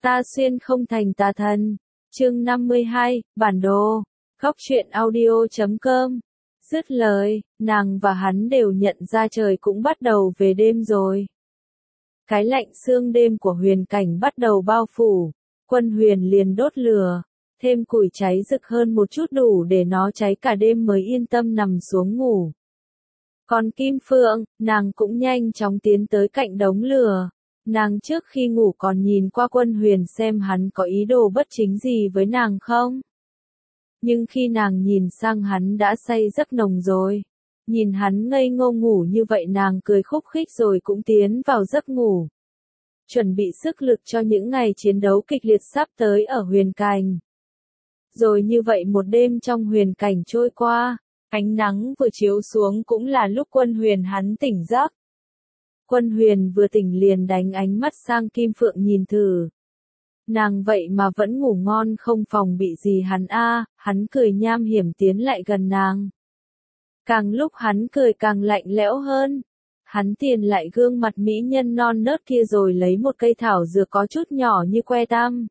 Ta xuyên không thành tà thần. Chương 52, bản đồ. Góc truyện audio.com. Dứt lời, nàng và hắn đều nhận ra trời cũng bắt đầu về đêm rồi. Cái lạnh sương đêm của huyền cảnh bắt đầu bao phủ, Quân Huyền liền đốt lửa, thêm củi cháy rực hơn một chút đủ để nó cháy cả đêm mới yên tâm nằm xuống ngủ. Còn Kim Phượng, nàng cũng nhanh chóng tiến tới cạnh đống lửa. Nàng trước khi ngủ còn nhìn qua Quân Huyền xem hắn có ý đồ bất chính gì với nàng không. Nhưng khi nàng nhìn sang hắn đã say giấc nồng rồi. Nhìn hắn ngây ngô ngủ như vậy nàng cười khúc khích rồi cũng tiến vào giấc ngủ. Chuẩn bị sức lực cho những ngày chiến đấu kịch liệt sắp tới ở huyền cảnh. Rồi như vậy một đêm trong huyền cảnh trôi qua, ánh nắng vừa chiếu xuống cũng là lúc Quân Huyền hắn tỉnh giấc. Quân Huyền vừa tỉnh liền đánh ánh mắt sang Kim Phượng nhìn thử. Nàng vậy mà vẫn ngủ ngon không phòng bị gì hắn hắn cười nham hiểm tiến lại gần nàng. Càng lúc hắn cười càng lạnh lẽo hơn. Hắn tiền lại gương mặt mỹ nhân non nớt kia rồi lấy một cây thảo dược có chút nhỏ như que tăm.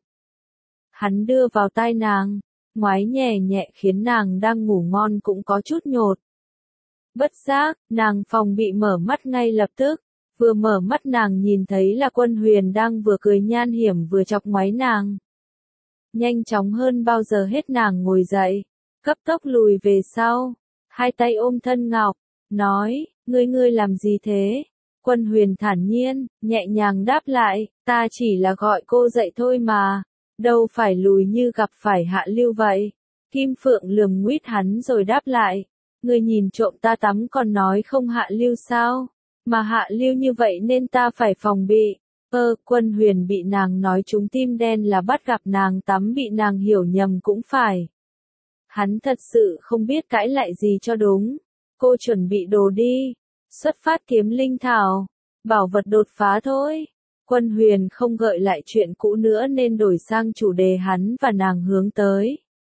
Hắn đưa vào tai nàng, ngoái nhẹ nhẹ khiến nàng đang ngủ ngon cũng có chút nhột. Bất giác, nàng phòng bị mở mắt ngay lập tức. Vừa mở mắt nàng nhìn thấy là Quân Huyền đang vừa cười nhan hiểm vừa chọc ngoáy nàng. Nhanh chóng hơn bao giờ hết nàng ngồi dậy, cấp tốc lùi về sau, hai tay ôm thân ngọc, nói, ngươi làm gì thế? Quân Huyền thản nhiên, nhẹ nhàng đáp lại, ta chỉ là gọi cô dậy thôi mà, đâu phải lùi như gặp phải hạ lưu vậy. Kim Phượng lườm nguýt hắn rồi đáp lại, ngươi nhìn trộm ta tắm còn nói không hạ lưu sao? Mà hạ lưu như vậy nên ta phải phòng bị. Quân Huyền bị nàng nói trúng tim đen là bắt gặp nàng tắm bị nàng hiểu nhầm cũng phải. Hắn thật sự không biết cãi lại gì cho đúng. Cô chuẩn bị đồ đi. Xuất phát kiếm linh thảo. Bảo vật đột phá thôi. Quân Huyền không gợi lại chuyện cũ nữa nên đổi sang chủ đề hắn và nàng hướng tới.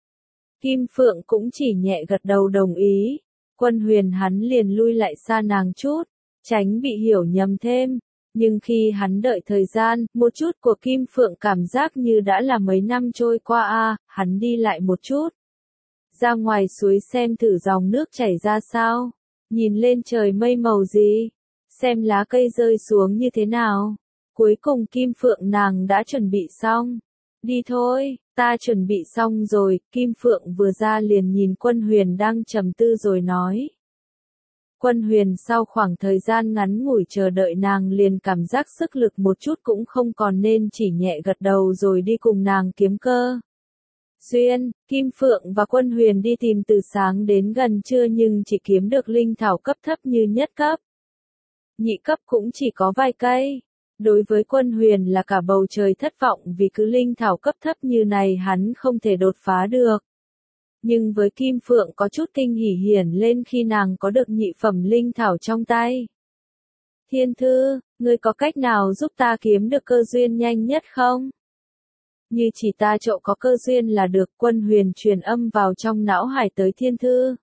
Kim Phượng cũng chỉ nhẹ gật đầu đồng ý. Quân Huyền hắn liền lui lại xa nàng chút, tránh bị hiểu nhầm thêm. Nhưng khi hắn đợi thời gian, một chút của Kim Phượng cảm giác như đã là mấy năm trôi qua hắn đi lại một chút. Ra ngoài suối xem thử dòng nước chảy ra sao, nhìn lên trời mây màu gì, xem lá cây rơi xuống như thế nào. Cuối cùng Kim Phượng nàng đã chuẩn bị xong. Đi thôi, ta chuẩn bị xong rồi. Kim Phượng vừa ra liền nhìn Quân Huyền đang trầm tư rồi nói. Quân Huyền sau khoảng thời gian ngắn ngủi chờ đợi nàng liền cảm giác sức lực một chút cũng không còn nên chỉ nhẹ gật đầu rồi đi cùng nàng kiếm cơ. Duyên, Kim Phượng và Quân Huyền đi tìm từ sáng đến gần trưa nhưng chỉ kiếm được linh thảo cấp thấp như nhất cấp. Nhị cấp cũng chỉ có vài cây. Đối với Quân Huyền là cả bầu trời thất vọng vì cứ linh thảo cấp thấp như này hắn không thể đột phá được. Nhưng với Kim Phượng có chút kinh hỉ hiển lên khi nàng có được nhị phẩm linh thảo trong tay. Thiên Thư, ngươi có cách nào giúp ta kiếm được cơ duyên nhanh nhất không? Như chỉ ta trộ có cơ duyên là được. Quân Huyền truyền âm vào trong não hải tới Thiên Thư.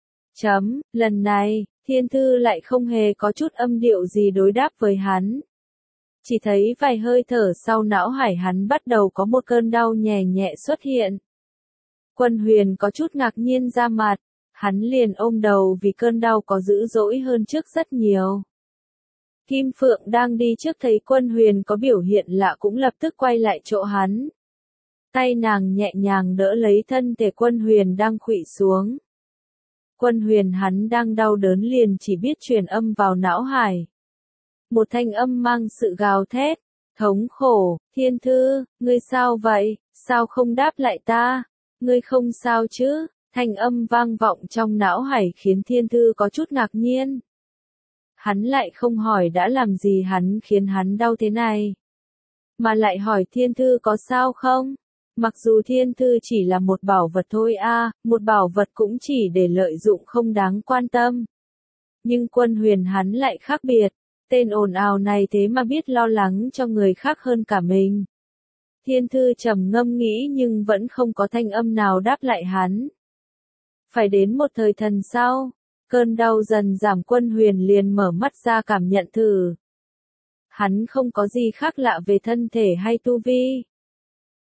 Lần này, Thiên Thư lại không hề có chút âm điệu gì đối đáp với hắn. Chỉ thấy vài hơi thở sau não hải hắn bắt đầu có một cơn đau nhẹ nhẹ xuất hiện. Quân Huyền có chút ngạc nhiên ra mặt, hắn liền ôm đầu vì cơn đau có dữ dỗi hơn trước rất nhiều. Kim Phượng đang đi trước thấy Quân Huyền có biểu hiện lạ cũng lập tức quay lại chỗ hắn. Tay nàng nhẹ nhàng đỡ lấy thân thể Quân Huyền đang khuỵu xuống. Quân Huyền hắn đang đau đớn liền chỉ biết truyền âm vào não hải. Một thanh âm mang sự gào thét, thống khổ, Thiên Thư, ngươi sao vậy, sao không đáp lại ta? Ngươi không sao chứ? Thanh âm vang vọng trong não hải khiến Thiên Thư có chút ngạc nhiên. Hắn lại không hỏi đã làm gì hắn khiến hắn đau thế này. Mà lại hỏi Thiên Thư có sao không? Mặc dù Thiên Thư chỉ là một bảo vật thôi một bảo vật cũng chỉ để lợi dụng không đáng quan tâm. Nhưng Quân Huyền hắn lại khác biệt. Tên ồn ào này thế mà biết lo lắng cho người khác hơn cả mình. Thiên Thư trầm ngâm nghĩ nhưng vẫn không có thanh âm nào đáp lại hắn. Phải đến một thời thần sau, cơn đau dần giảm Quân Huyền liền mở mắt ra cảm nhận thử. Hắn không có gì khác lạ về thân thể hay tu vi,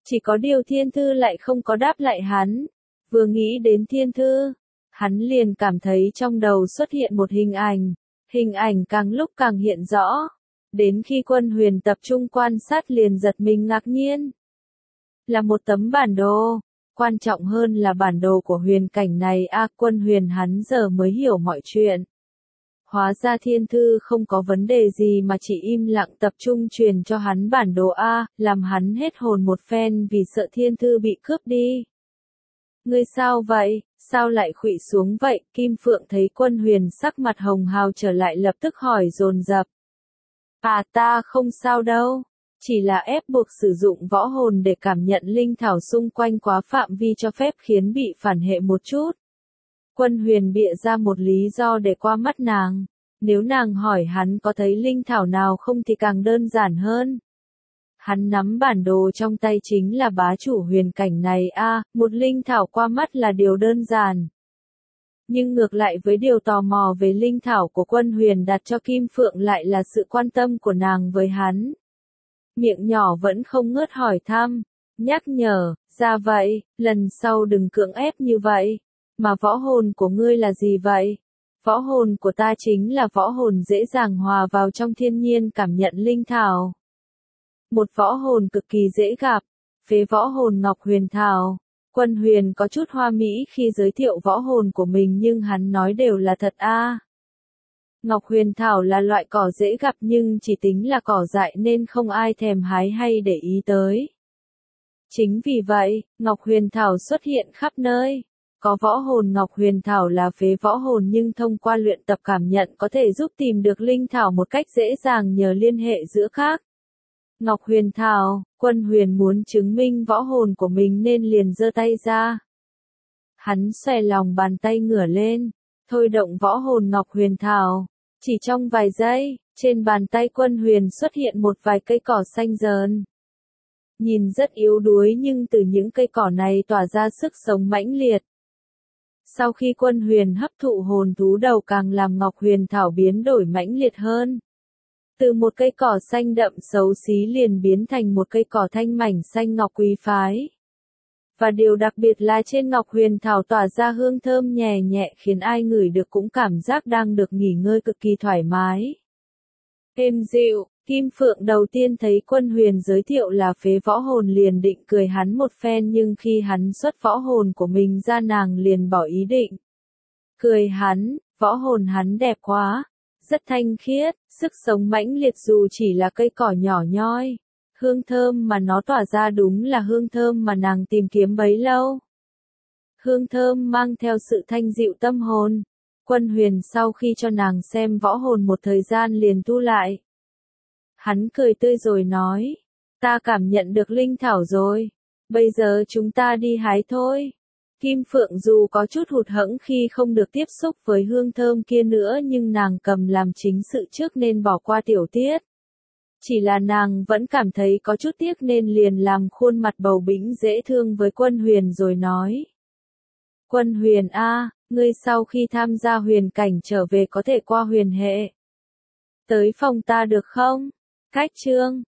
Chỉ có điều thiên thư lại không có đáp lại hắn. Vừa nghĩ đến thiên thư, hắn liền cảm thấy trong đầu xuất hiện một hình ảnh càng lúc càng hiện rõ. Đến khi Quân Huyền tập trung quan sát liền giật mình ngạc nhiên. Là một tấm bản đồ. Quan trọng hơn là bản đồ của huyền cảnh này Quân Huyền hắn giờ mới hiểu mọi chuyện. Hóa ra thiên thư không có vấn đề gì mà chỉ im lặng tập trung truyền cho hắn bản đồ làm hắn hết hồn một phen vì sợ thiên thư bị cướp đi. Ngươi sao vậy, sao lại khuỵu xuống vậy? Kim Phượng thấy Quân Huyền sắc mặt hồng hào trở lại lập tức hỏi dồn dập. Ta không sao đâu, chỉ là ép buộc sử dụng võ hồn để cảm nhận linh thảo xung quanh quá phạm vi cho phép khiến bị phản hệ một chút. Quân Huyền bịa ra một lý do để qua mắt nàng. Nếu nàng hỏi hắn có thấy linh thảo nào không thì càng đơn giản hơn. Hắn nắm bản đồ trong tay chính là bá chủ huyền cảnh này một linh thảo qua mắt là điều đơn giản. Nhưng ngược lại với điều tò mò về linh thảo của Quân Huyền đặt cho Kim Phượng lại là sự quan tâm của nàng với hắn. Miệng nhỏ vẫn không ngớt hỏi thăm, nhắc nhở, ra vậy, lần sau đừng cưỡng ép như vậy. Mà võ hồn của ngươi là gì vậy? Võ hồn của ta chính là võ hồn dễ dàng hòa vào trong thiên nhiên cảm nhận linh thảo. Một võ hồn cực kỳ dễ gặp, phế võ hồn Ngọc Huyền Thảo. Quân Huyền có chút hoa mỹ khi giới thiệu võ hồn của mình nhưng hắn nói đều là thật Ngọc Huyền Thảo là loại cỏ dễ gặp nhưng chỉ tính là cỏ dại nên không ai thèm hái hay để ý tới. Chính vì vậy, Ngọc Huyền Thảo xuất hiện khắp nơi. Có võ hồn Ngọc Huyền Thảo là phế võ hồn nhưng thông qua luyện tập cảm nhận có thể giúp tìm được linh thảo một cách dễ dàng nhờ liên hệ giữa khác. Ngọc Huyền Thảo, Quân Huyền muốn chứng minh võ hồn của mình nên liền giơ tay ra. Hắn xòe lòng bàn tay ngửa lên, thôi động võ hồn Ngọc Huyền Thảo. Chỉ trong vài giây, trên bàn tay Quân Huyền xuất hiện một vài cây cỏ xanh rờn. Nhìn rất yếu đuối nhưng từ những cây cỏ này tỏa ra sức sống mãnh liệt. Sau khi Quân Huyền hấp thụ hồn thú đầu càng làm Ngọc Huyền Thảo biến đổi mãnh liệt hơn. Từ một cây cỏ xanh đậm xấu xí liền biến thành một cây cỏ thanh mảnh xanh ngọc quý phái. Và điều đặc biệt là trên Ngọc Huyền Thảo tỏa ra hương thơm nhẹ nhẹ khiến ai ngửi được cũng cảm giác đang được nghỉ ngơi cực kỳ thoải mái. Êm dịu, Kim Phượng đầu tiên thấy Quân Huyền giới thiệu là phế võ hồn liền định cười hắn một phen nhưng khi hắn xuất võ hồn của mình ra nàng liền bỏ ý định. Cười hắn, võ hồn hắn đẹp quá, rất thanh khiết, sức sống mãnh liệt dù chỉ là cây cỏ nhỏ nhoi. Hương thơm mà nó tỏa ra đúng là hương thơm mà nàng tìm kiếm bấy lâu. Hương thơm mang theo sự thanh dịu tâm hồn. Quân Huyền sau khi cho nàng xem võ hồn một thời gian liền thu lại. Hắn cười tươi rồi nói, ta cảm nhận được linh thảo rồi, bây giờ chúng ta đi hái thôi. Kim Phượng dù có chút hụt hẫng khi không được tiếp xúc với hương thơm kia nữa nhưng nàng cầm làm chính sự trước nên bỏ qua tiểu tiết. Chỉ là nàng vẫn cảm thấy có chút tiếc nên liền làm khuôn mặt bầu bĩnh dễ thương với Quân Huyền rồi nói. Quân Huyền ngươi sau khi tham gia huyền cảnh trở về có thể qua huyền hệ. Tới phòng ta được không? Cách chương